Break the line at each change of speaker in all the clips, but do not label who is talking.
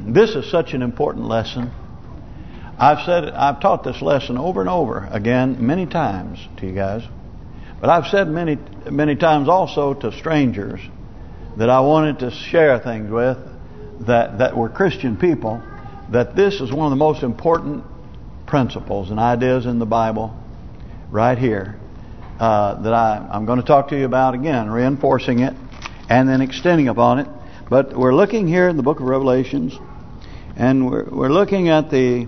This is such an important lesson. I've taught this lesson over and over again many times to you guys. But I've said many times also to strangers that I wanted to share things with that were Christian people, that this is one of the most important principles and ideas in the Bible right here that I'm going to talk to you about again, reinforcing it and then extending upon it. But we're looking here in the book of Revelations, and we're looking at the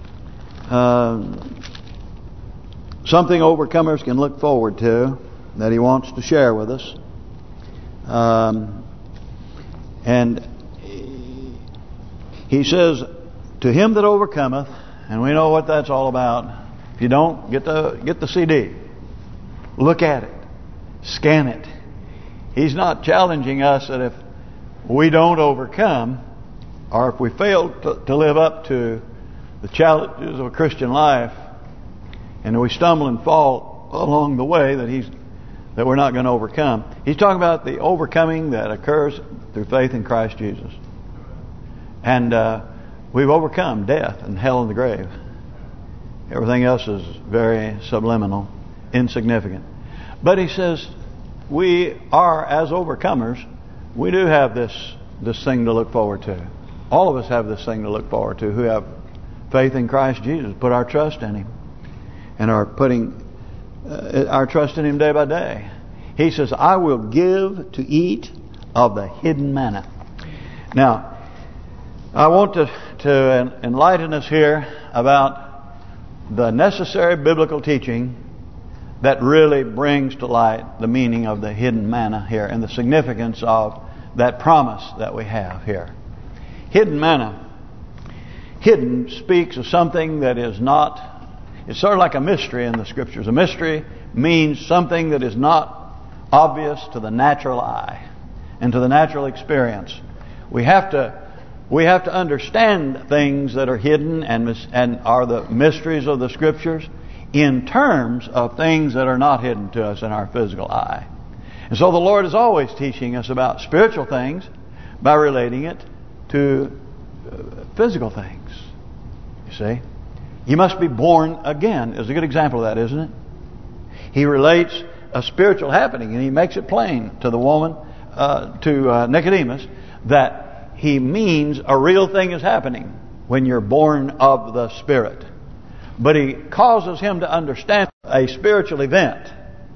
something overcomers can look forward to that he wants to share with us. And he says, to him that overcometh, and we know what that's all about. If you don't, get the CD. Look at it. Scan it. He's not challenging us that if we don't overcome, or if we fail to live up to the challenges of a Christian life, and we stumble and fall along the way, that we're not going to overcome. He's talking about the overcoming that occurs through faith in Christ Jesus. And we've overcome death and hell and the grave. Everything else is very subliminal, insignificant. But he says, we are, as overcomers, we do have this thing to look forward to. All of us have this thing to look forward to who have faith in Christ Jesus, put our trust in Him, and are putting our trust in Him day by day. He says, I will give to eat of the hidden manna. Now, I want to enlighten us here about the necessary biblical teaching that really brings to light the meaning of the hidden manna here and the significance of that promise that we have here. Hidden manna. Hidden speaks of something that is not, it's sort of like a mystery in the Scriptures. A mystery means something that is not obvious to the natural eye and to the natural experience. We have to understand things that are hidden and are the mysteries of the Scriptures in terms of things that are not hidden to us in our physical eye. And so the Lord is always teaching us about spiritual things by relating it to physical things. You see? You must be born again is a good example of that, isn't it? He relates a spiritual happening, and he makes it plain to the woman, to Nicodemus, that he means a real thing is happening when you're born of the Spirit. But he causes him to understand a spiritual event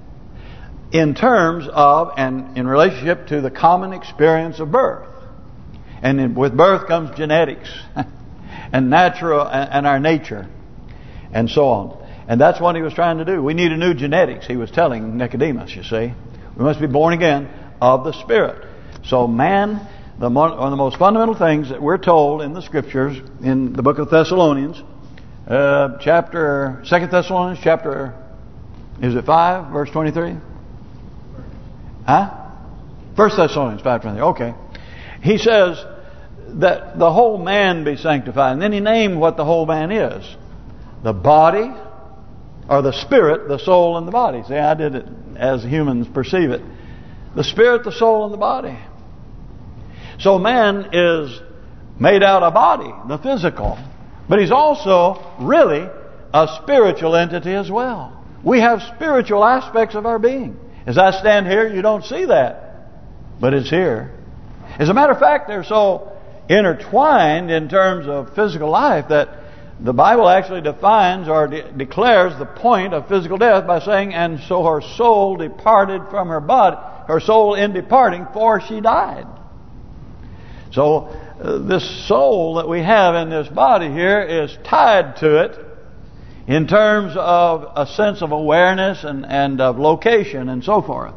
in terms of and in relationship to the common experience of birth. And with birth comes genetics and natural and our nature and so on. And that's what he was trying to do. We need a new genetics, he was telling Nicodemus, you see. We must be born again of the Spirit. So man, one of the most fundamental things that we're told in the Scriptures, in the book of Thessalonians, 2 Thessalonians chapter, is it 5, verse 23? Huh? 1 Thessalonians 5:23. Okay. He says that the whole man be sanctified. And then he named what the whole man is. The body, or the spirit, the soul, and the body. See, I did it as humans perceive it. The spirit, the soul, and the body. So man is made out of body, the physical. But he's also really a spiritual entity as well. We have spiritual aspects of our being. As I stand here, you don't see that. But it's here. As a matter of fact, they're so intertwined in terms of physical life that the Bible actually defines or declares the point of physical death by saying, and so her soul departed from her body, her soul in departing, for she died. So this soul that we have in this body here is tied to it in terms of a sense of awareness and of location and so forth.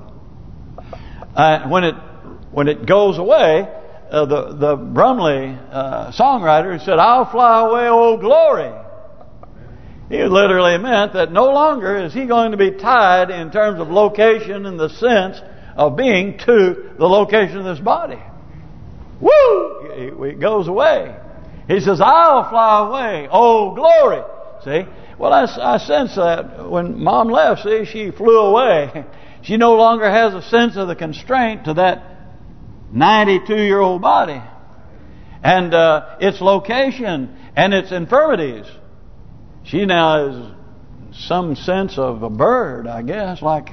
When it goes away, the Brumley songwriter said, "I'll fly away, oh glory." He literally meant that no longer is he going to be tied in terms of location in the sense of being to the location of this body. Woo! It goes away. He says, "I'll fly away, oh glory." See? Well, I sense that when Mom left, see, she flew away. She no longer has a sense of the constraint to that 92-year-old body. and its location and its infirmities. She now is some sense of a bird, I guess, like,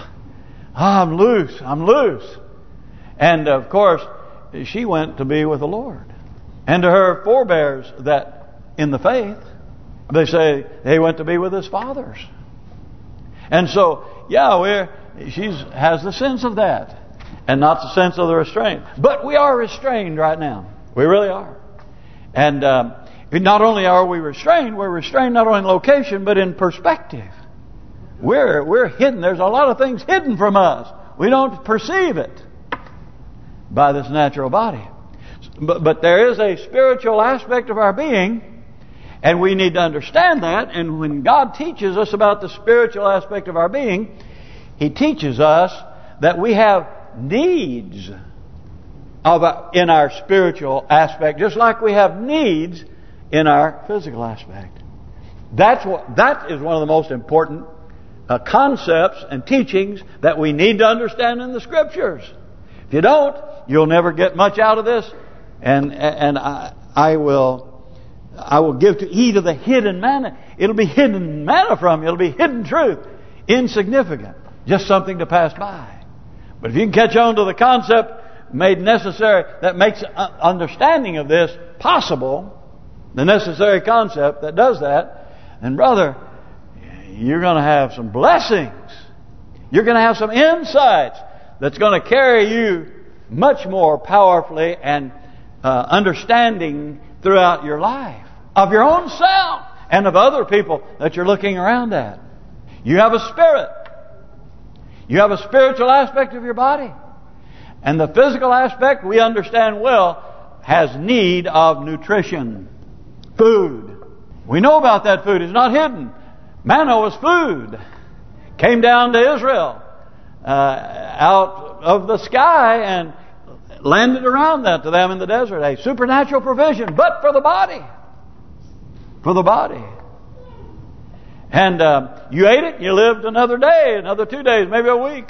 I'm loose. And of course, she went to be with the Lord. And to her forebears that in the faith, they say they went to be with his fathers. And so, she has the sense of that, and not the sense of the restraint. But we are restrained right now. We really are. And not only are we restrained, we're restrained not only in location, but in perspective. We're hidden. There's a lot of things hidden from us. We don't perceive it by this natural body. But there is a spiritual aspect of our being, and we need to understand that. And when God teaches us about the spiritual aspect of our being, He teaches us that we have needs in our spiritual aspect, just like we have needs in our physical aspect. That is one of the most important concepts and teachings that we need to understand in the Scriptures. If you don't, you'll never get much out of this. And I will give to eat of the hidden manna. It'll be hidden manna from you. It'll be hidden truth, insignificant, just something to pass by. But if you can catch on to the concept made necessary that makes understanding of this possible, the necessary concept that does that, then brother, you're going to have some blessings. You're going to have some insights that's going to carry you much more powerfully and understanding throughout your life of your own self and of other people that you're looking around at. You have a spirit. You have a spiritual aspect of your body. And the physical aspect, we understand well, has need of nutrition. Food. We know about that food. It's not hidden. Manna was food. Came down to Israel out of the sky and landed around that to them in the desert. A supernatural provision, but for the body. For the body. And you ate it, you lived another day, another 2 days, maybe a week.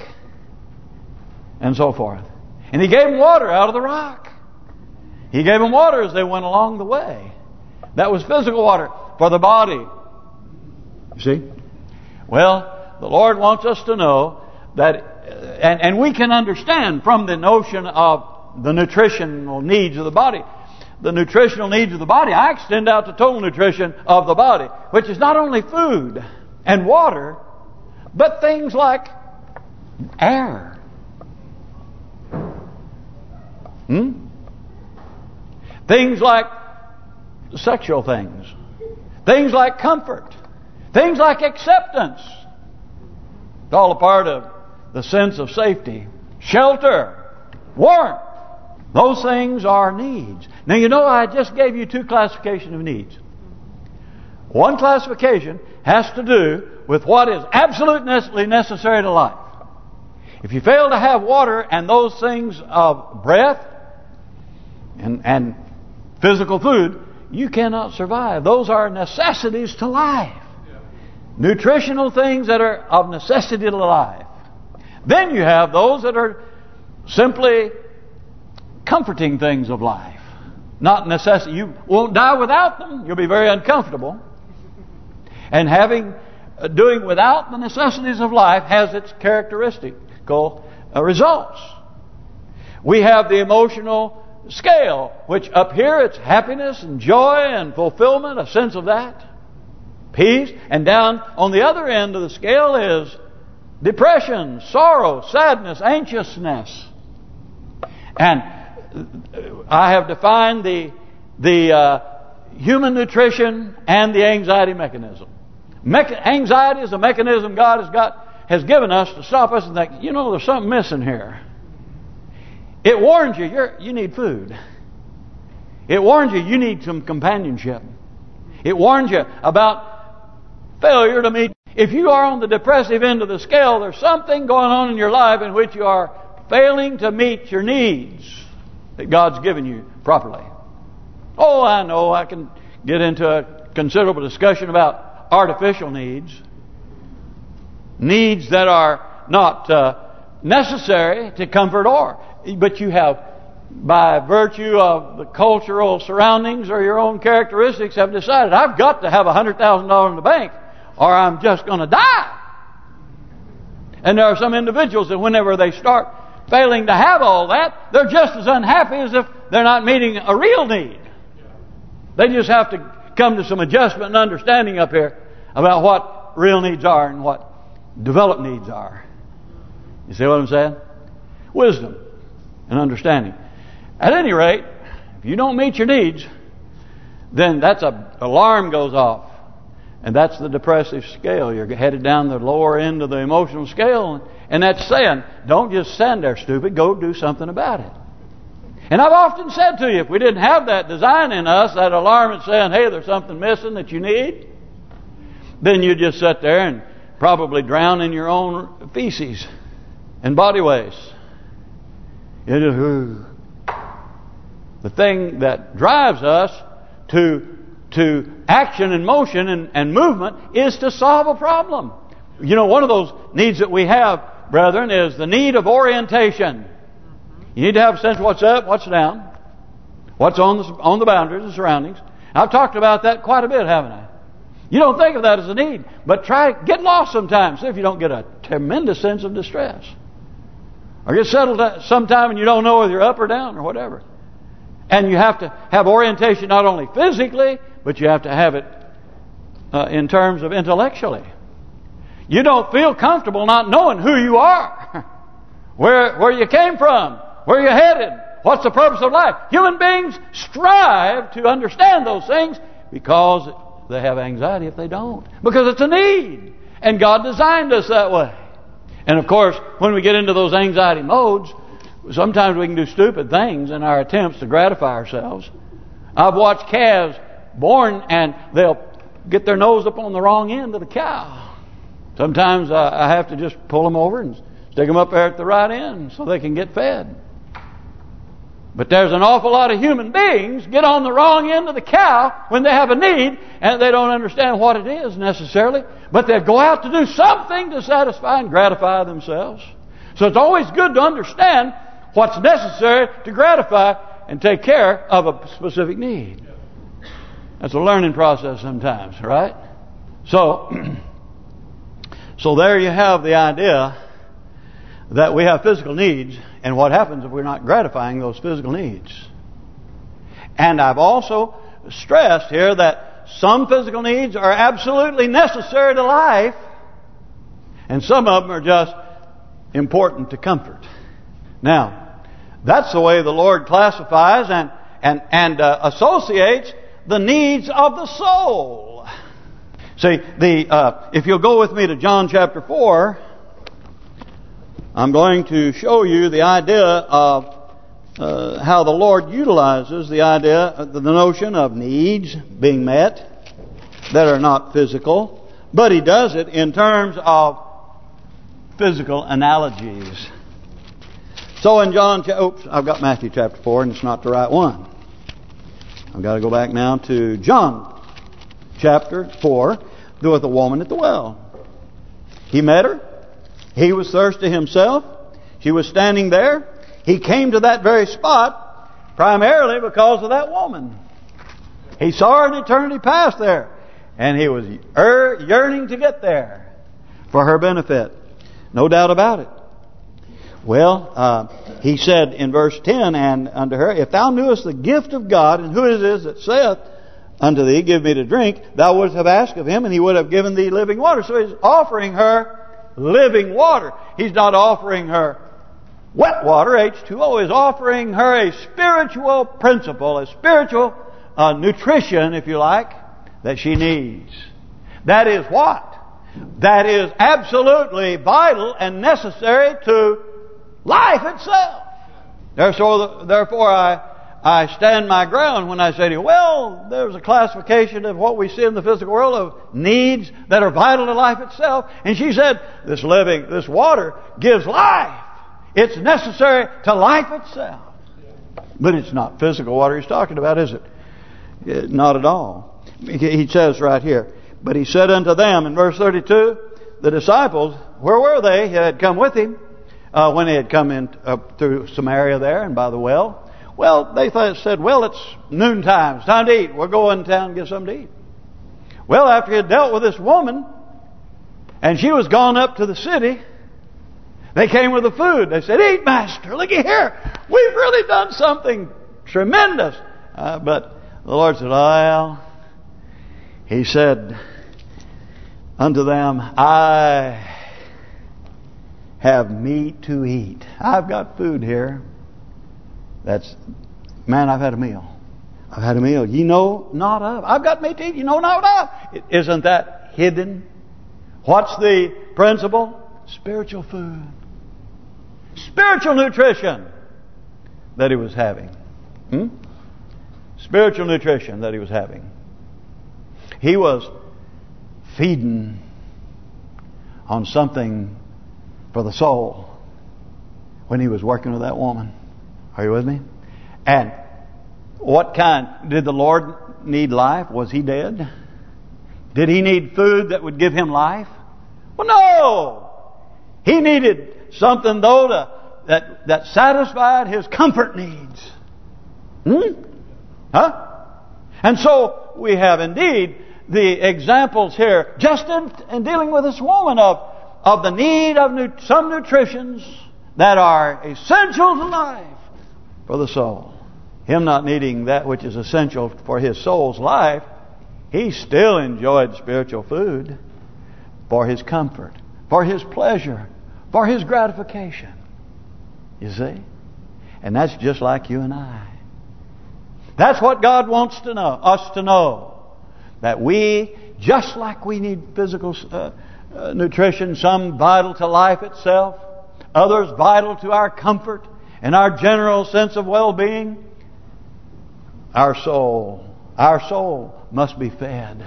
And so forth. And He gave them water out of the rock. He gave them water as they went along the way. That was physical water for the body. You see? Well, the Lord wants us to know that, and we can understand from the notion of the nutritional needs of the body. The nutritional needs of the body, I extend out to total nutrition of the body, which is not only food and water, but things like air. Things like sexual things. Things like comfort. Things like acceptance. It's all a part of the sense of safety. Shelter. Warmth. Those things are needs. Now you know I just gave you 2 classifications of needs. One classification has to do with what is absolutely necessary to life. If you fail to have water and those things of breath and physical food, you cannot survive. Those are necessities to life. Nutritional things that are of necessity to life. Then you have those that are simply comforting things of life. Not necessity. You won't die without them. You'll be very uncomfortable. And doing without the necessities of life has its characteristical results. We have the emotional scale, which up here it's happiness and joy and fulfillment, a sense of that. Peace. And down on the other end of the scale is depression, sorrow, sadness, anxiousness. And I have defined the human nutrition and the anxiety mechanism. Anxiety is a mechanism God has given us to stop us and think, there's something missing here. It warns you need food. It warns you need some companionship. It warns you about failure to meet. If you are on the depressive end of the scale, there's something going on in your life in which you are failing to meet your needs that God's given you properly. Oh, I know I can get into a considerable discussion about artificial needs. Needs that are not necessary to comfort but you have by virtue of the cultural surroundings or your own characteristics, have decided, I've got to have $100,000 in the bank or I'm just going to die. And there are some individuals that whenever they start failing to have all that, they're just as unhappy as if they're not meeting a real need. They just have to come to some adjustment and understanding up here about what real needs are and what developed needs are. You see what I'm saying? Wisdom and understanding. At any rate, if you don't meet your needs, then that's alarm goes off. And that's the depressive scale. You're headed down the lower end of the emotional scale. And that's saying, don't just stand there stupid, go do something about it. And I've often said to you, if we didn't have that design in us, that alarm that's saying, hey, there's something missing that you need, then you just sit there and probably drown in your own feces and body waste. The thing that drives us to action and motion and movement is to solve a problem. You know, one of those needs that we have, brethren, is the need of orientation. You need to have a sense of what's up, what's down, what's on the boundaries, the surroundings. I've talked about that quite a bit, haven't I? You don't think of that as a need, but get lost sometimes. See if you don't get a tremendous sense of distress. Or get settled sometime and you don't know whether you're up or down or whatever. And you have to have orientation not only physically, but you have to have it in terms of intellectually. You don't feel comfortable not knowing who you are, where you came from, where you're headed, what's the purpose of life. Human beings strive to understand those things because they have anxiety if they don't. Because it's a need. And God designed us that way. And of course, when we get into those anxiety modes, sometimes we can do stupid things in our attempts to gratify ourselves. I've watched calves born and they'll get their nose up on the wrong end of the cow. Sometimes I have to just pull them over and stick them up there at the right end so they can get fed. But there's an awful lot of human beings get on the wrong end of the cow when they have a need and they don't understand what it is necessarily. But they go out to do something to satisfy and gratify themselves. So it's always good to understand what's necessary to gratify and take care of a specific need. That's a learning process sometimes, right? So there you have the idea that we have physical needs, and what happens if we're not gratifying those physical needs. And I've also stressed here that some physical needs are absolutely necessary to life, and some of them are just important to comfort. Now, that's the way the Lord classifies and associates the needs of the soul. See, if you'll go with me to John chapter 4, I'm going to show you the idea of how the Lord utilizes the notion of needs being met that are not physical, but He does it in terms of physical analogies. So in I've got Matthew chapter 4 and it's not the right one. I've got to go back now to John chapter 4 with the woman at the well. He met her. He was thirsty himself. She was standing there. He came to that very spot primarily because of that woman. He saw her in eternity past there. And he was yearning to get there for her benefit. No doubt about it. Well, he said in verse 10, and unto her, if thou knewest the gift of God, and who it is that saith unto thee, give me to drink, thou wouldst have asked of him, and he would have given thee living water. So he's offering her living water. He's not offering her wet water, H2O. He's offering her a spiritual principle, a spiritual nutrition, if you like, that she needs. That is what? That is absolutely vital and necessary to life itself. Therefore, I stand my ground when I say to you, well, there's a classification of what we see in the physical world of needs that are vital to life itself. And she said, this water gives life. It's necessary to life itself. But it's not physical water he's talking about, is it? Not at all. He says right here, but he said unto them in verse 32, the disciples, where were they? He had come with him when he had come in through Samaria there and by the well. Well, they said, well, it's noontime. It's time to eat. We'll go in town and get something to eat. Well, after he had dealt with this woman, and she was gone up to the city, they came with the food. They said, eat, master. Looky here. We've really done something tremendous. But the Lord said, well, He said unto them, I have meat to eat. I've got food here. Man, I've had a meal. I've had a meal ye know not of. I've got meat to eat you know not of. Isn't that hidden? What's the principle? Spiritual food. Spiritual nutrition that he was having. Spiritual nutrition that he was having. He was feeding on something for the soul when he was working with that woman. Are you with me? And what kind? Did the Lord need life? Was He dead? Did He need food that would give Him life? Well, no! He needed something, though, that satisfied His comfort needs. And so we have indeed the examples here, just in dealing with this woman, of the need of some nutritions that are essential to life for the soul. Him not needing that which is essential for his soul's life, he still enjoyed spiritual food for his comfort, for his pleasure, for his gratification. You see? And that's just like you and I. That's what God wants us to know. That we, just like we need physical nutrition, some vital to life itself, others vital to our comfort and our general sense of well-being, our soul must be fed.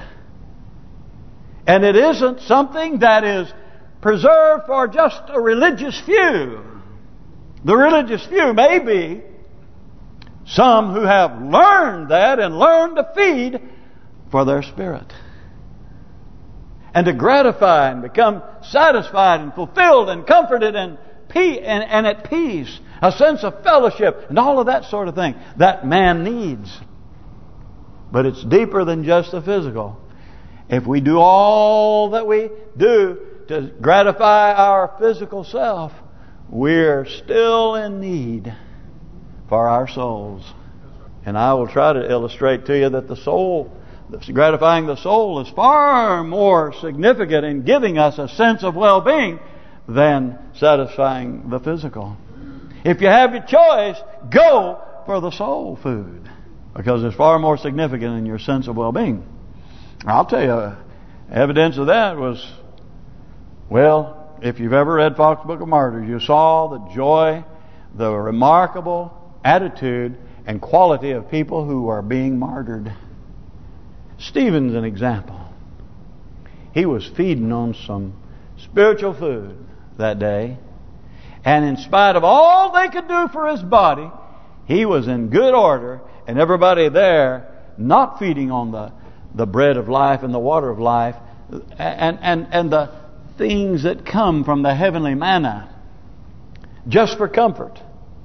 And it isn't something that is preserved for just a religious few. The religious few may be some who have learned that and learned to feed for their spirit. And to gratify and become satisfied and fulfilled and comforted and at peace. A sense of fellowship and all of that sort of thing that man needs. But it's deeper than just the physical. If we do all that we do to gratify our physical self, we're still in need for our souls. And I will try to illustrate to you that the soul, gratifying the soul, is far more significant in giving us a sense of well-being than satisfying the physical. If you have your choice, go for the soul food, because it's far more significant in your sense of well-being. I'll tell you, evidence of that was, well, if you've ever read Fox's Book of Martyrs, you saw the joy, the remarkable attitude and quality of people who are being martyred. Stephen's an example. He was feeding on some spiritual food that day. And in spite of all they could do for his body, he was in good order. And everybody there not feeding on the bread of life and the water of life and the things that come from the heavenly manna just for comfort.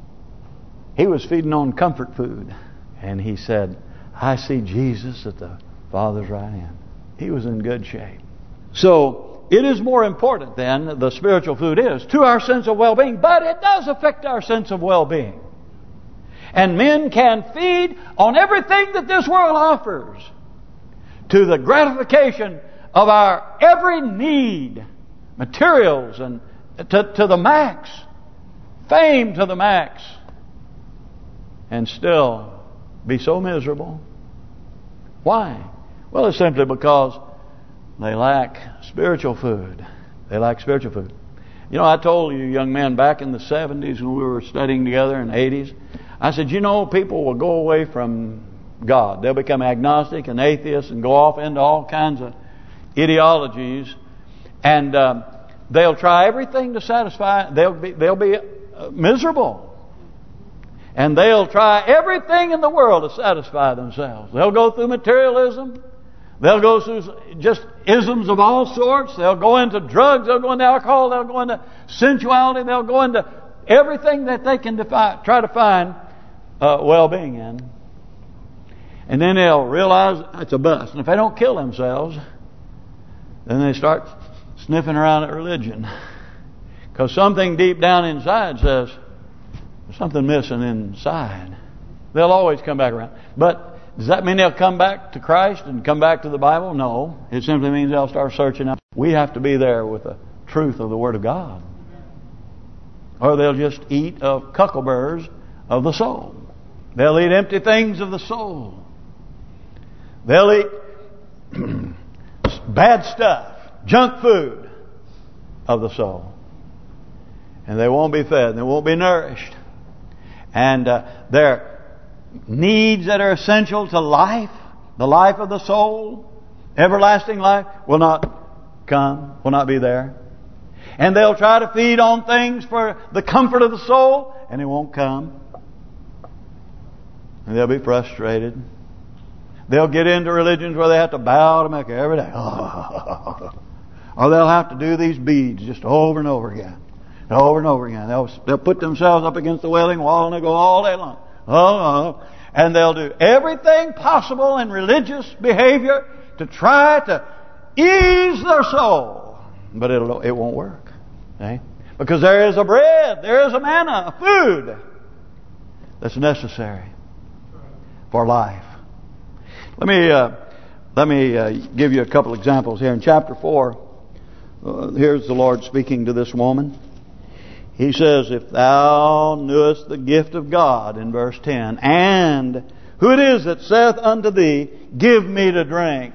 He was feeding on comfort food. And he said, I see Jesus at the Father's right hand. He was in good shape. So it is more important than the spiritual food is to our sense of well-being, but it does affect our sense of well-being. And men can feed on everything that this world offers to the gratification of our every need, materials and to the max, fame to the max, and still be so miserable. Why? Well, it's simply because they lack spiritual food. They lack spiritual food. You know, I told you young men back in the 70s when we were studying together in the 80s, I said, you know, people will go away from God. They'll become agnostic and atheists and go off into all kinds of ideologies. And they'll try everything to satisfy. They'll be miserable. And they'll try everything in the world to satisfy themselves. They'll go through materialism. They'll go through just isms of all sorts. They'll go into drugs. They'll go into alcohol. They'll go into sensuality. They'll go into everything that they can try to find well-being in. And then they'll realize it's a bust. And if they don't kill themselves, then they start sniffing around at religion. Because something deep down inside says, there's something missing inside. They'll always come back around. But does that mean they'll come back to Christ and come back to the Bible? No. It simply means they'll start searching out. We have to be there with the truth of the Word of God. Or they'll just eat of cuckleburrs of the soul. They'll eat empty things of the soul. They'll eat bad stuff, junk food of the soul. And they won't be fed. They won't be nourished. And their needs that are essential to life, the life of the soul, everlasting life, will not come, will not be there. And they'll try to feed on things for the comfort of the soul, and it won't come. And they'll be frustrated. They'll get into religions where they have to bow to Mecca every day. Or they'll have to do these beads just over and over again. Over and over again. They'll put themselves up against the Wailing Wall and they'll go all day long. And they'll do everything possible in religious behavior to try to ease their soul. But it won't work. Okay? Because there is a bread, there is a manna, a food that's necessary for life. Let me give you a couple examples here. In chapter 4, here's the Lord speaking to this woman. He says, if thou knewest the gift of God, in verse 10, and who it is that saith unto thee, give me to drink,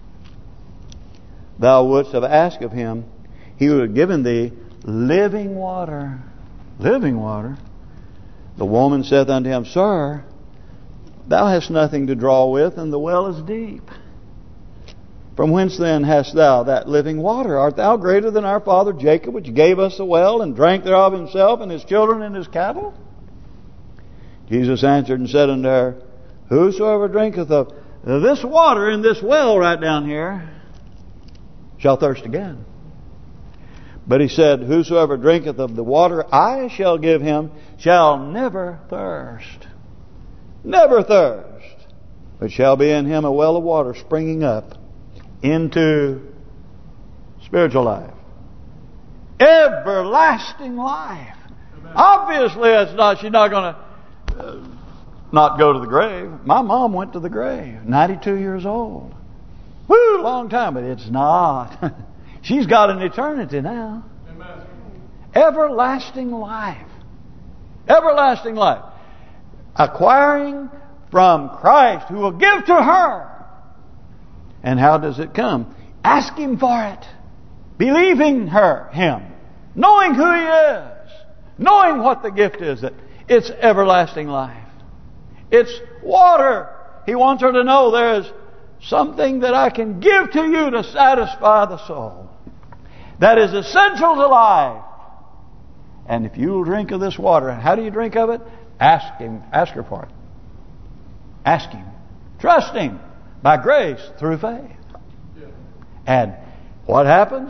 thou wouldst have asked of him, he would have given thee living water. Living water. The woman saith unto him, Sir, thou hast nothing to draw with, and the well is deep. From whence then hast thou that living water? Art thou greater than our father Jacob, which gave us the well, and drank thereof himself, and his children, and his cattle? Jesus answered and said unto her, Whosoever drinketh of this water in this well right down here shall thirst again. But he said, Whosoever drinketh of the water I shall give him shall never thirst. Never thirst. But shall be in him a well of water springing up into spiritual life. Everlasting life. Amen. Obviously, she's not going to not go to the grave. My mom went to the grave, 92 years old. Woo, long time, but it's not. She's got an eternity now. Amen. Everlasting life. Everlasting life. Acquiring from Christ, who will give to her. And how does it come? Ask Him for it. Believing Him. Knowing who He is. Knowing what the gift is. That it's everlasting life. It's water. He wants her to know there is something that I can give to you to satisfy the soul. That is essential to life. And if you will drink of this water, how do you drink of it? Ask Him. Ask her for it. Ask Him. Trust Him. By grace, through faith. Yeah. And what happens?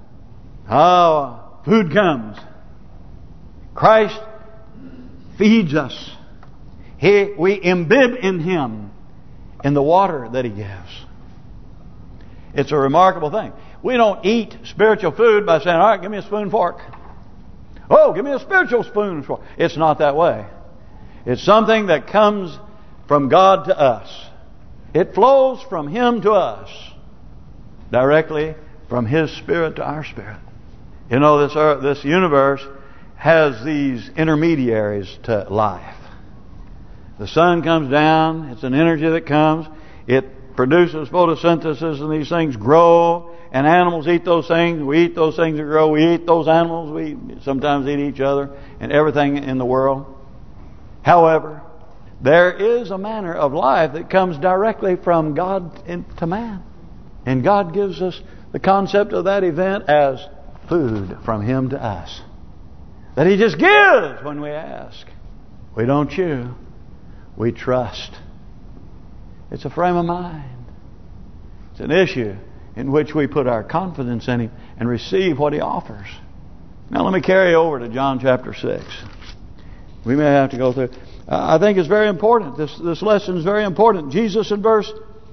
Food comes. Christ feeds us. We imbibe in Him, in the water that He gives. It's a remarkable thing. We don't eat spiritual food by saying, all right, give me a spoon and fork. Oh, give me a spiritual spoon and fork. It's not that way. It's something that comes from God to us. It flows from Him to us, directly from His Spirit to our spirit. You know, this universe has these intermediaries to life. The sun comes down, it's an energy that comes, it produces photosynthesis, and these things grow, and animals eat those things, we eat those things that grow, we eat those animals, we sometimes eat each other, and everything in the world. However, there is a manner of life that comes directly from God to man. And God gives us the concept of that event as food from Him to us. That He just gives when we ask. We don't chew. We trust. It's a frame of mind. It's an issue in which we put our confidence in Him and receive what He offers. Now let me carry over to John chapter 6. We may have to go through. I think it's very important. This lesson is very important. Jesus in verse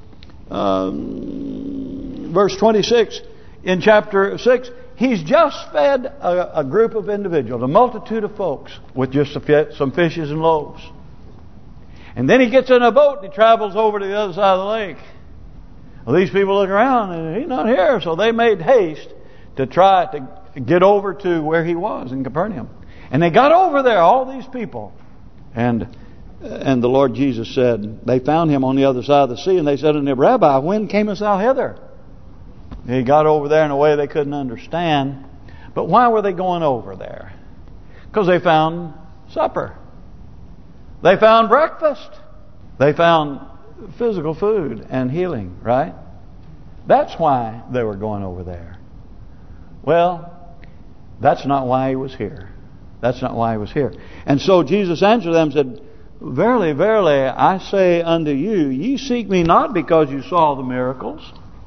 26 in chapter 6, He's just fed a group of individuals, a multitude of folks, with just some fishes and loaves. And then He gets in a boat and He travels over to the other side of the lake. Well, these people look around and He's not here, so they made haste to try to get over to where He was in Capernaum. And they got over there, all these people. And the Lord Jesus said, they found Him on the other side of the sea, and they said unto Him, Rabbi, when camest thou hither? He got over there in a way they couldn't understand. But why were they going over there? Because they found supper. They found breakfast. They found physical food and healing, right? That's why they were going over there. Well, that's not why He was here. That's not why He was here. And so Jesus answered them and said, Verily, verily, I say unto you, ye seek me not because you saw the miracles,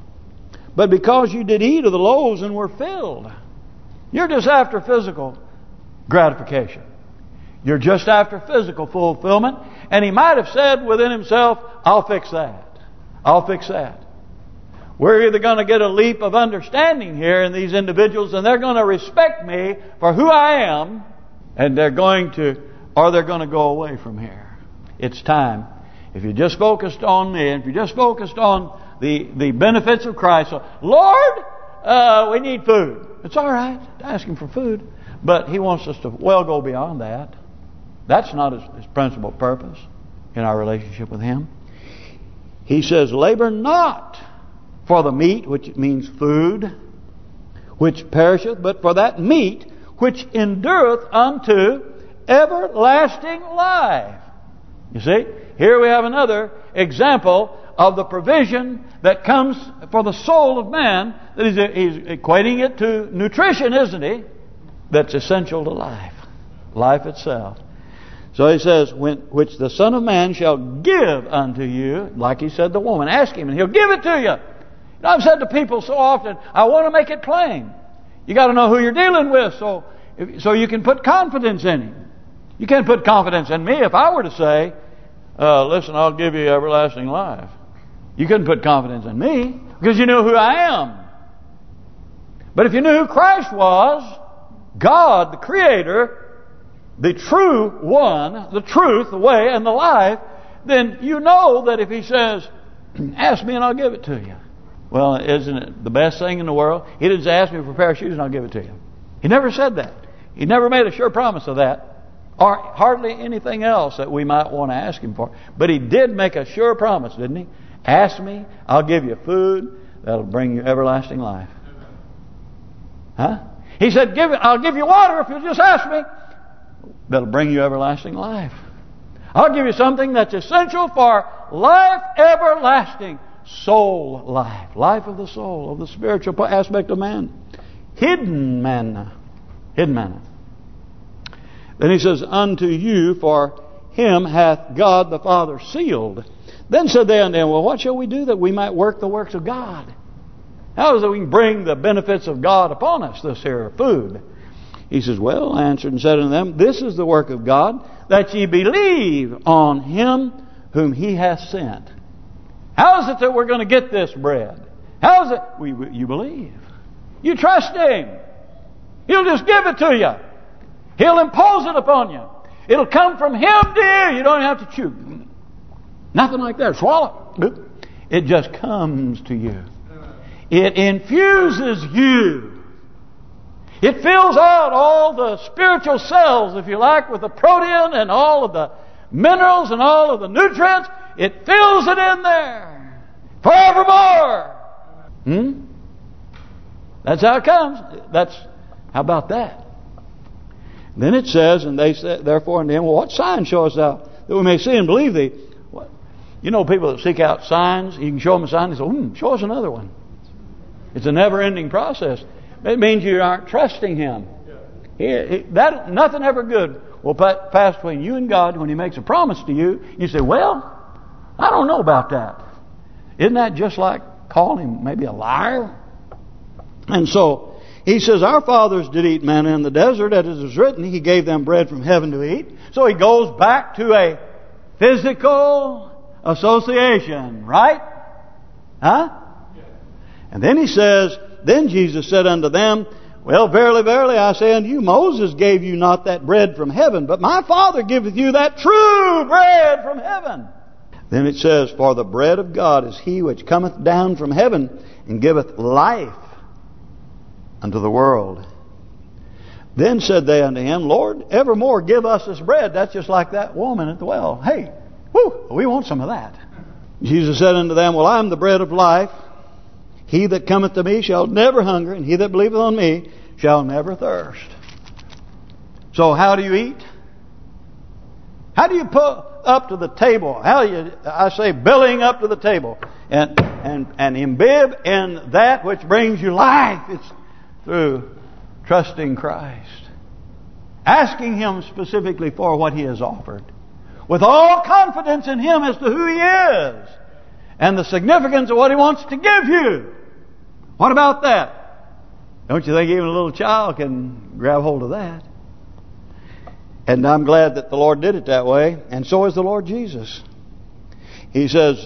but because you did eat of the loaves and were filled. You're just after physical gratification. You're just after physical fulfillment. And He might have said within Himself, I'll fix that. I'll fix that. We're either going to get a leap of understanding here in these individuals, and they're going to respect me for who I am, and they're going to go away from here. It's time. If you're just focused on me, and if you're just focused on the benefits of Christ, so, Lord, we need food. It's all right to ask Him for food, but He wants us to go beyond that. That's not His principal purpose in our relationship with Him. He says, labor not for the meat, which means food, which perisheth, but for that meat which endureth unto everlasting life. You see, here we have another example of the provision that comes for the soul of man. That he's equating it to nutrition, isn't he? That's essential to life. Life itself. So He says, which the Son of Man shall give unto you, like He said to the woman, ask Him and He'll give it to you. I've said to people so often, I want to make it plain. You got to know who you're dealing with, so you can put confidence in Him. You can't put confidence in me if I were to say, listen, I'll give you everlasting life. You couldn't put confidence in me because you know who I am. But if you knew who Christ was, God, the Creator, the true one, the truth, the way, and the life, then you know that if He says, ask me and I'll give it to you. Well, isn't it the best thing in the world? He didn't say, ask me for a pair of shoes and I'll give it to you. He never said that. He never made a sure promise of that. Or hardly anything else that we might want to ask Him for. But He did make a sure promise, didn't He? Ask me, I'll give you food that'll bring you everlasting life. Huh? He said, I'll give you water if you'll just ask me. That'll bring you everlasting life. I'll give you something that's essential for life everlasting. Soul life. Life of the soul, of the spiritual aspect of man. Hidden manna. Hidden manna. Then He says, unto you for Him hath God the Father sealed. Then said they unto Him, well, what shall we do that we might work the works of God? How is it we can bring the benefits of God upon us, this here food? He says, well, answered and said unto them, this is the work of God, that ye believe on Him whom He hath sent. How is it that we're going to get this bread? How is it? You believe. You trust Him. He'll just give it to you. He'll impose it upon you. It'll come from Him to you. You don't have to chew. Nothing like that. Swallow. It just comes to you. It infuses you. It fills out all the spiritual cells, if you like, with the protein and all of the minerals and all of the nutrients. It fills it in there forevermore. That's how it comes. How about that? Then it says, and they said, therefore unto Him, well, what sign showest thou that we may see and believe thee? What? You know people that seek out signs. You can show them a sign. They say, show us another one. It's a never-ending process. It means you aren't trusting Him. Nothing ever good will pass between you and God when He makes a promise to you. You say, well, I don't know about that. Isn't that just like calling Him maybe a liar? And so He says, our fathers did eat manna in the desert, as it is written, He gave them bread from heaven to eat. So he goes back to a physical association, right? Huh? And then he says, then Jesus said unto them, well, verily, verily, I say unto you, Moses gave you not that bread from heaven, but my Father giveth you that true bread from heaven. Then it says, for the bread of God is He which cometh down from heaven and giveth life unto the world. Then said they unto Him, Lord, evermore give us this bread. That's just like that woman at the well. Hey, we want some of that. Jesus said unto them, well, I am the bread of life. He that cometh to me shall never hunger, and he that believeth on me shall never thirst. So how do you eat? How do you put up to the table? I say bellying up to the table and imbibe in that which brings you life. It's through trusting Christ, asking Him specifically for what He has offered, with all confidence in Him as to who He is and the significance of what He wants to give you. What about that? Don't you think even a little child can grab hold of that? And I'm glad that the Lord did it that way, and so is the Lord Jesus. He says,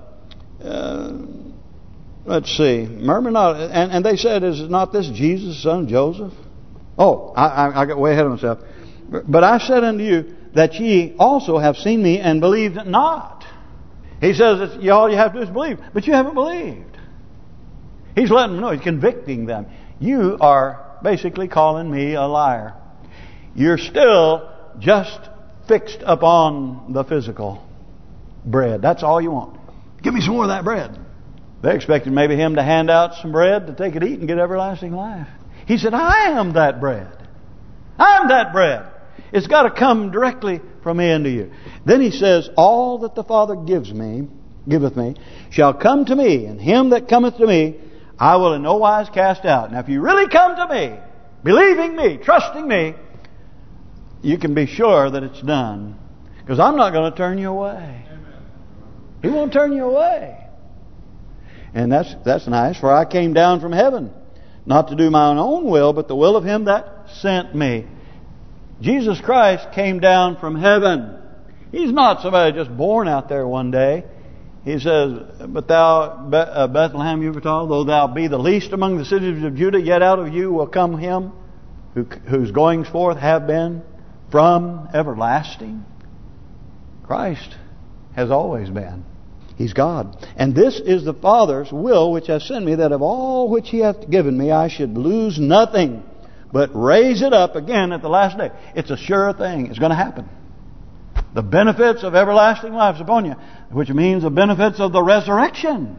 let's see, murmur not. And they said, is not this Jesus, son of Joseph? Oh, I got way ahead of myself. But I said unto you that ye also have seen me and believed not. He says, all you have to do is believe, but you haven't believed. He's letting them know, He's convicting them. You are basically calling me a liar. You're still just fixed upon the physical bread. That's all you want. Give me some more of that bread. They expected maybe Him to hand out some bread that they could eat and get everlasting life. He said, I am that bread. I'm that bread. It's got to come directly from me into you. Then He says, all that the Father giveth me, shall come to me, and him that cometh to me, I will in no wise cast out. Now if you really come to me, believing me, trusting me, you can be sure that it's done. Because I'm not going to turn you away. He won't turn you away. And that's nice. For I came down from heaven, not to do my own will, but the will of Him that sent me. Jesus Christ came down from heaven. He's not somebody just born out there one day. He says, but thou, Bethlehem Ephratah, though thou be the least among the cities of Judah, yet out of you will come Him whose goings forth have been from everlasting. Christ has always been. He's God. And this is the Father's will which hath sent me, that of all which He hath given me I should lose nothing, but raise it up again at the last day. It's a sure thing. It's going to happen. The benefits of everlasting life is upon you, which means the benefits of the resurrection.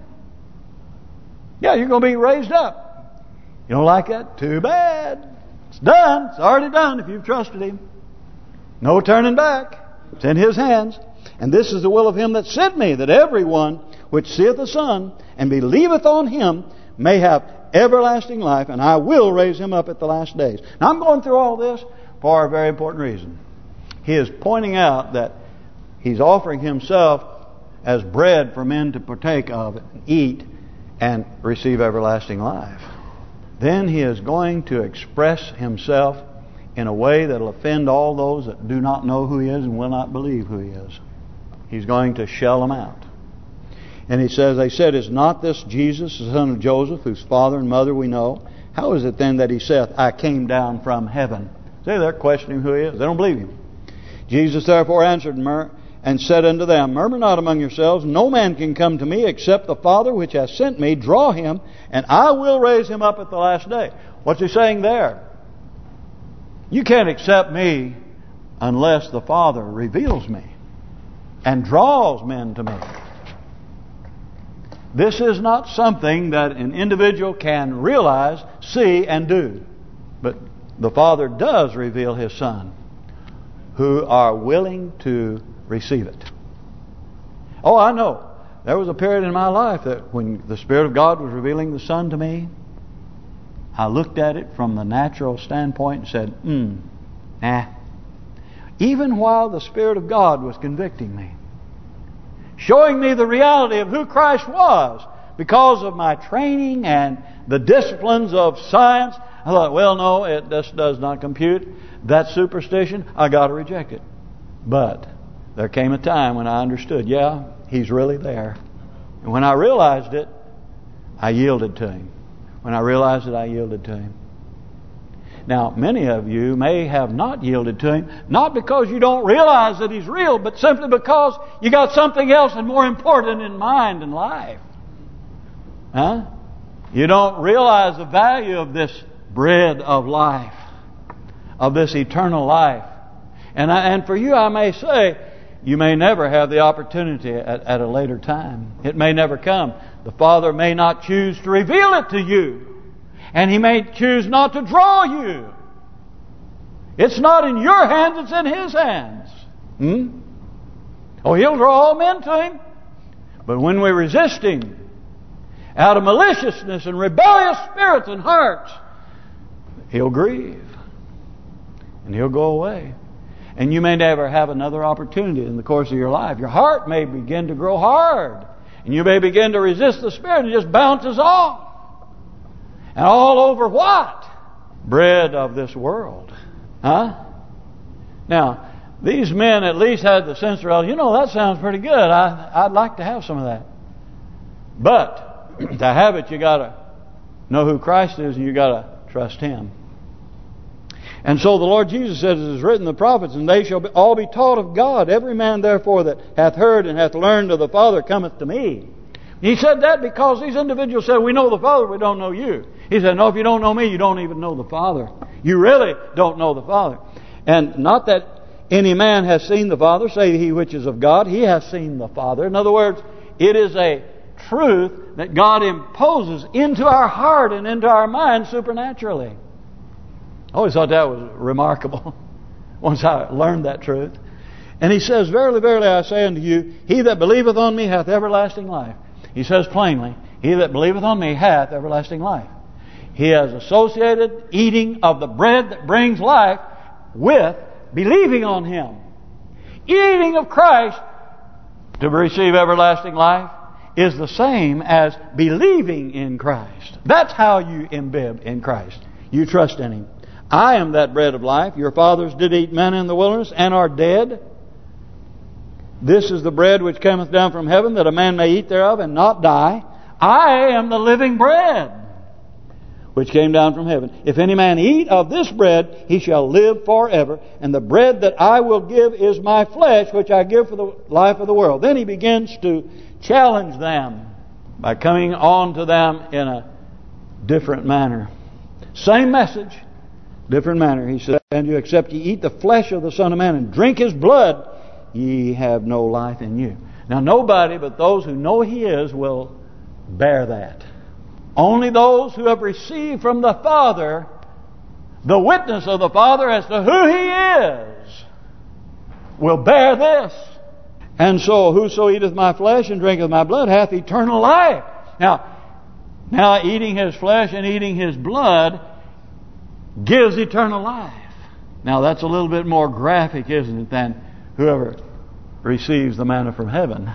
Yeah, you're going to be raised up. You don't like that? Too bad. It's done. It's already done if you've trusted Him. No turning back. It's in His hands. And this is the will of Him that sent me, that everyone which seeth the Son and believeth on Him may have everlasting life, and I will raise him up at the last days. Now I'm going through all this for a very important reason. He is pointing out that He's offering Himself as bread for men to partake of, eat, and receive everlasting life. Then He is going to express Himself in a way that will offend all those that do not know who He is and will not believe who He is. He's going to shell them out. And He says, they said, is not this Jesus, the son of Joseph, whose father and mother we know? How is it then that He saith, I came down from heaven? See, they're questioning who He is. They don't believe Him. Jesus therefore answered and said unto them, murmur not among yourselves. No man can come to me except the Father which hath sent me draw him, and I will raise him up at the last day. What's He saying there? You can't accept me unless the Father reveals me and draws men to me. This is not something that an individual can realize, see, and do. But the Father does reveal His Son, who are willing to receive it. Oh, I know. There was a period in my life that when the Spirit of God was revealing the Son to me, I looked at it from the natural standpoint and said, nah. Even while the Spirit of God was convicting me, showing me the reality of who Christ was, because of my training and the disciplines of science, I thought, well, no, this does not compute. That's superstition. I got to reject it. But there came a time when I understood, yeah, He's really there. And when I realized it, I yielded to Him. When I realized it, I yielded to Him. Now, many of you may have not yielded to Him, not because you don't realize that He's real, but simply because you got something else and more important in mind in life. Huh? You don't realize the value of this bread of life, of this eternal life. And for you, I may say, you may never have the opportunity at a later time. It may never come. The Father may not choose to reveal it to you. And He may choose not to draw you. It's not in your hands, it's in His hands. Oh, He'll draw all men to Him. But when we resist Him, out of maliciousness and rebellious spirits and hearts, He'll grieve. And He'll go away. And you may never have another opportunity in the course of your life. Your heart may begin to grow hard. And you may begin to resist the Spirit and it just bounces off. And all over what? Bread of this world. Huh? Now, these men at least had the sense of, you know, that sounds pretty good. I'd like to have some of that. But to have it, you got to know who Christ is and you got to trust Him. And so the Lord Jesus says, it is written in the prophets, and they shall all be taught of God. Every man therefore that hath heard and hath learned of the Father cometh to me. He said that because these individuals said, we know the Father, we don't know you. He said, no, if you don't know me, you don't even know the Father. You really don't know the Father. And not that any man has seen the Father, say he which is of God, he has seen the Father. In other words, it is a truth that God imposes into our heart and into our mind supernaturally. I always thought that was remarkable once I learned that truth. And He says, verily, verily, I say unto you, he that believeth on me hath everlasting life. He says plainly, he that believeth on me hath everlasting life. He has associated eating of the bread that brings life with believing on Him. Eating of Christ to receive everlasting life is the same as believing in Christ. That's how you imbibe in Christ. You trust in Him. I am that bread of life. Your fathers did eat manna in the wilderness and are dead. This is the bread which cometh down from heaven, that a man may eat thereof and not die. I am the living bread which came down from heaven. If any man eat of this bread, he shall live forever. And the bread that I will give is my flesh, which I give for the life of the world. Then He begins to challenge them by coming on to them in a different manner. Same message, different manner. He said, and you except ye eat the flesh of the Son of Man and drink His blood, ye have no life in you. Now nobody but those who know He is will bear that. Only those who have received from the Father the witness of the Father as to who He is will bear this. And so whoso eateth my flesh and drinketh my blood hath eternal life. Now eating His flesh and eating His blood gives eternal life. Now that's a little bit more graphic, isn't it, than whoever receives the manna from heaven.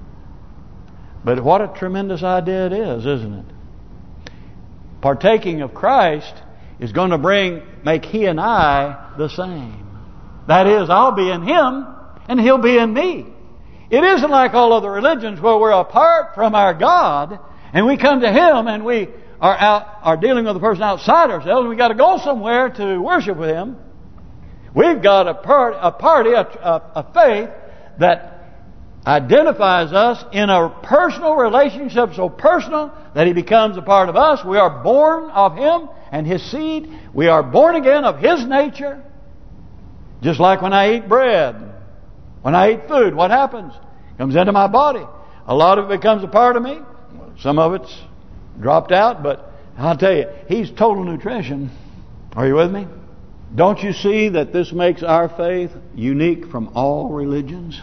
But what a tremendous idea it is, isn't it? Partaking of Christ is going to make He and I the same. That is, I'll be in Him and He'll be in me. It isn't like all other religions where we're apart from our God and we come to Him and we are dealing with a person outside ourselves and we got to go somewhere to worship with Him. We've got a faith that identifies us in a personal relationship, so personal that He becomes a part of us. We are born of Him and His seed. We are born again of His nature. Just like when I eat bread, when I eat food, what happens? It comes into my body. A lot of it becomes a part of me. Some of it's dropped out, but I'll tell you, He's total nutrition. Are you with me? Don't you see that this makes our faith unique from all religions?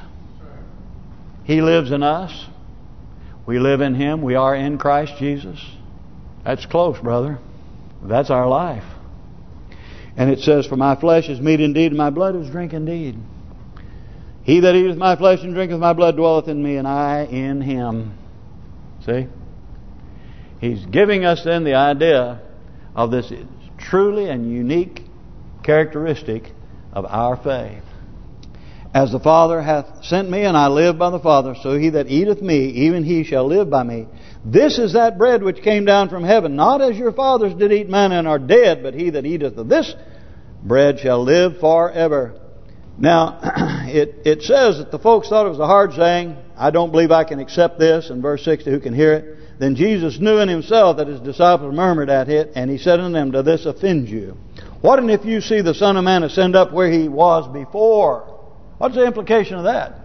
He lives in us. We live in Him. We are in Christ Jesus. That's close, brother. That's our life. And it says, for my flesh is meat indeed, and my blood is drink indeed. He that eateth my flesh and drinketh my blood dwelleth in me, and I in him. See? He's giving us then the idea of this truly and unique characteristic of our faith. As the Father hath sent me, and I live by the Father, so he that eateth me, even he shall live by me. This is that bread which came down from heaven, not as your fathers did eat manna and are dead, but he that eateth of this bread shall live forever. Now, it says that the folks thought it was a hard saying. I don't believe I can accept this. In verse 60, who can hear it? Then Jesus knew in himself that his disciples murmured at it, and he said unto them, does this offend you? What and if you see the Son of Man ascend up where he was before? What's the implication of that?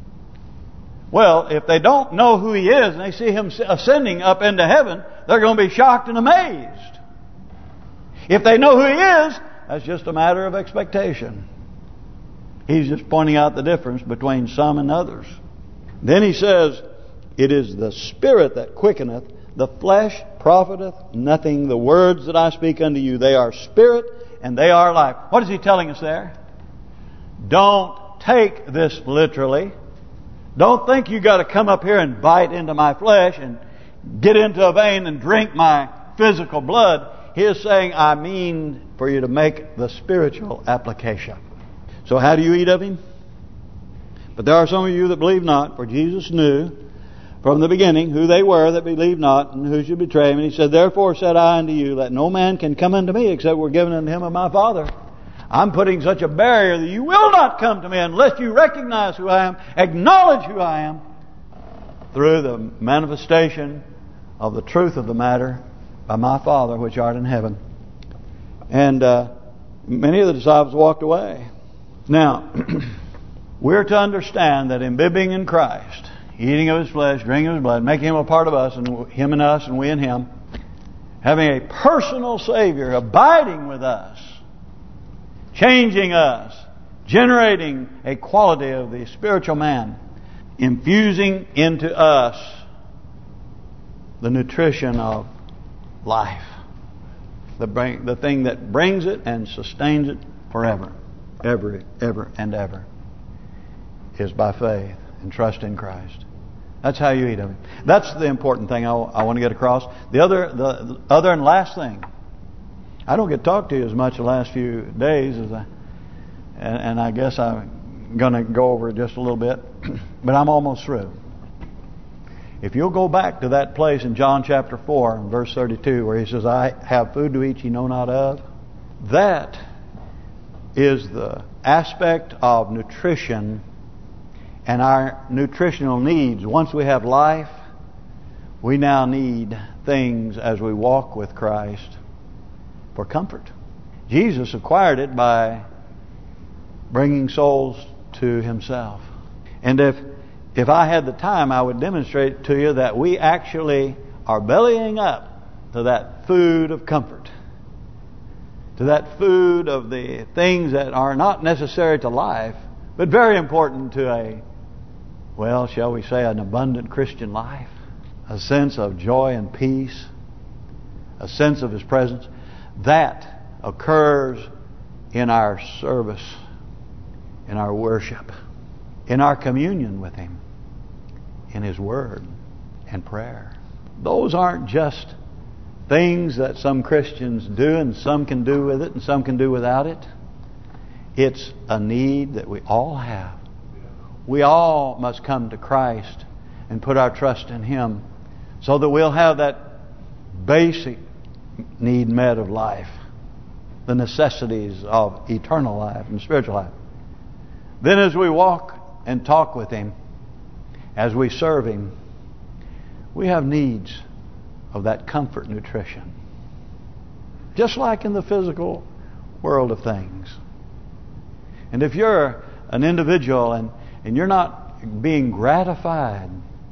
Well, if they don't know who he is and they see him ascending up into heaven, they're going to be shocked and amazed. If they know who he is, that's just a matter of expectation. He's just pointing out the difference between some and others. Then he says, it is the Spirit that quickeneth, the flesh profiteth nothing. The words that I speak unto you, they are spirit and they are life. What is he telling us there? Don't take this literally. Don't think you got to come up here and bite into my flesh and get into a vein and drink my physical blood. He is saying, I mean for you to make the spiritual application. So how do you eat of him? But there are some of you that believe not, for Jesus knew from the beginning who they were that believed not, and who should betray him. And he said, therefore said I unto you, that no man can come unto me except we're given unto him of my Father. I'm putting such a barrier that you will not come to me unless you recognize who I am, acknowledge who I am, through the manifestation of the truth of the matter by my Father which art in heaven. And many of the disciples walked away. Now, we're to understand that imbibing in Christ, eating of his flesh, drinking of his blood, making him a part of us, and him and us, and we and him, having a personal Savior abiding with us, changing us, generating a quality of the spiritual man, infusing into us the nutrition of life, the thing that brings it and sustains it forever, ever and ever, is by faith and trust in Christ. That's how you eat of him. That's the important thing I want to get across. The other and last thing. I don't get to talk to you as much the last few days as and I guess I'm going to go over just a little bit, but I'm almost through. If you'll go back to that place in John chapter 4 and verse 32 where he says, I have food to eat ye know not of, that is the aspect of nutrition and our nutritional needs. Once we have life, we now need things as we walk with Christ for comfort. Jesus acquired it by bringing souls to himself. And if I had the time, I would demonstrate to you that we actually are bellying up to that food of comfort, to that food of the things that are not necessary to life, but very important to a, well, shall we say, an abundant Christian life. A sense of joy and peace, a sense of his presence. That occurs in our service, in our worship, in our communion with him, in his word and prayer. Those aren't just things that some Christians do and some can do with it and some can do without it. It's a need that we all have. We all must come to Christ and put our trust in him so that we'll have that basic need met of life, the necessities of eternal life and spiritual life. Then as we walk and talk with him, as we serve him, we have needs of that comfort nutrition. Just like in the physical world of things. And if you're an individual and you're not being gratified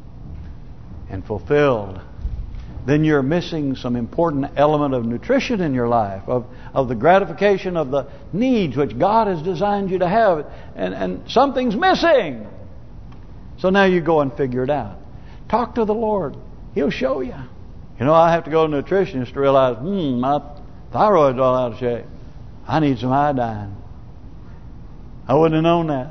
and fulfilled, then you're missing some important element of nutrition in your life, of the gratification of the needs which God has designed you to have, and something's missing. So now you go and figure it out. Talk to the Lord. He'll show you. You know, I have to go to a nutritionist to realize, my thyroid's all out of shape. I need some iodine. I wouldn't have known that.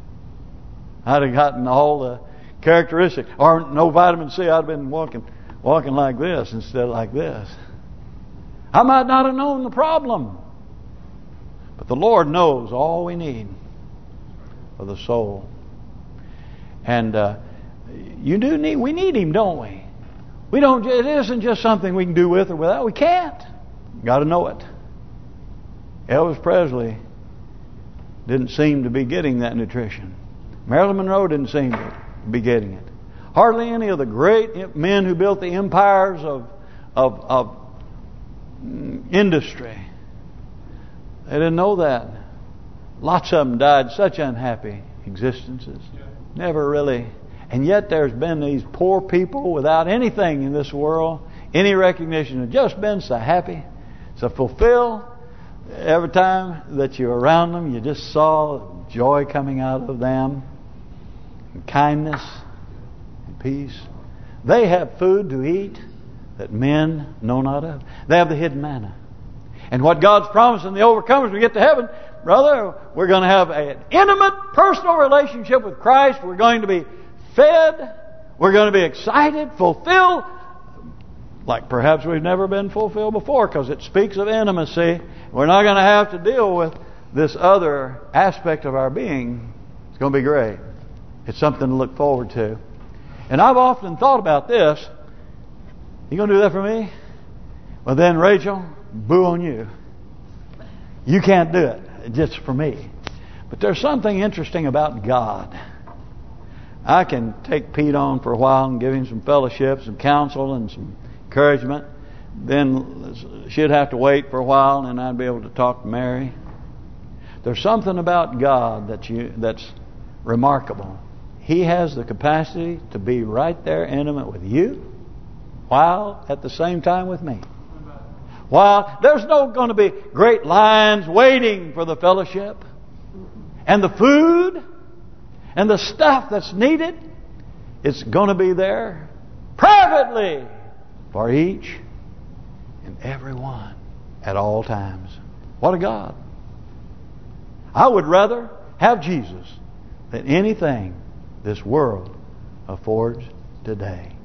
I'd have gotten all the characteristics. Or no vitamin C, I'd have been walking like this instead of like this. I might not have known the problem. But the Lord knows all we need for the soul. And we need Him, don't we? It isn't just something we can do with or without. We can't. Got to know it. Elvis Presley didn't seem to be getting that nutrition. Marilyn Monroe didn't seem to be getting it. Hardly any of the great men who built the empires of industry. They didn't know that. Lots of them died such unhappy existences. Never really. And yet there's been these poor people without anything in this world, any recognition, have just been so happy, so fulfilled. Every time that you're around them, you just saw joy coming out of them, and kindness, and peace. They have food to eat that men know not of. They have the hidden manna. And what God's promised in the overcomers when we get to heaven, brother, we're going to have an intimate, personal relationship with Christ. We're going to be fed. We're going to be excited, fulfilled, like perhaps we've never been fulfilled before, because it speaks of intimacy. We're not going to have to deal with this other aspect of our being. It's going to be great. It's something to look forward to. And I've often thought about this. You going to do that for me? Well then, Rachel, boo on you. You can't do it. Just for me. But there's something interesting about God. I can take Pete on for a while and give him some fellowship, some counsel, and some encouragement. Then she'd have to wait for a while, and then I'd be able to talk to Mary. There's something about God that's remarkable. He has the capacity to be right there intimate with you, while at the same time with me. While there's no going to be great lines waiting for the fellowship and the food and the stuff that's needed, it's going to be there privately for each and every one at all times. What a God. I would rather have Jesus than anything this world affords today.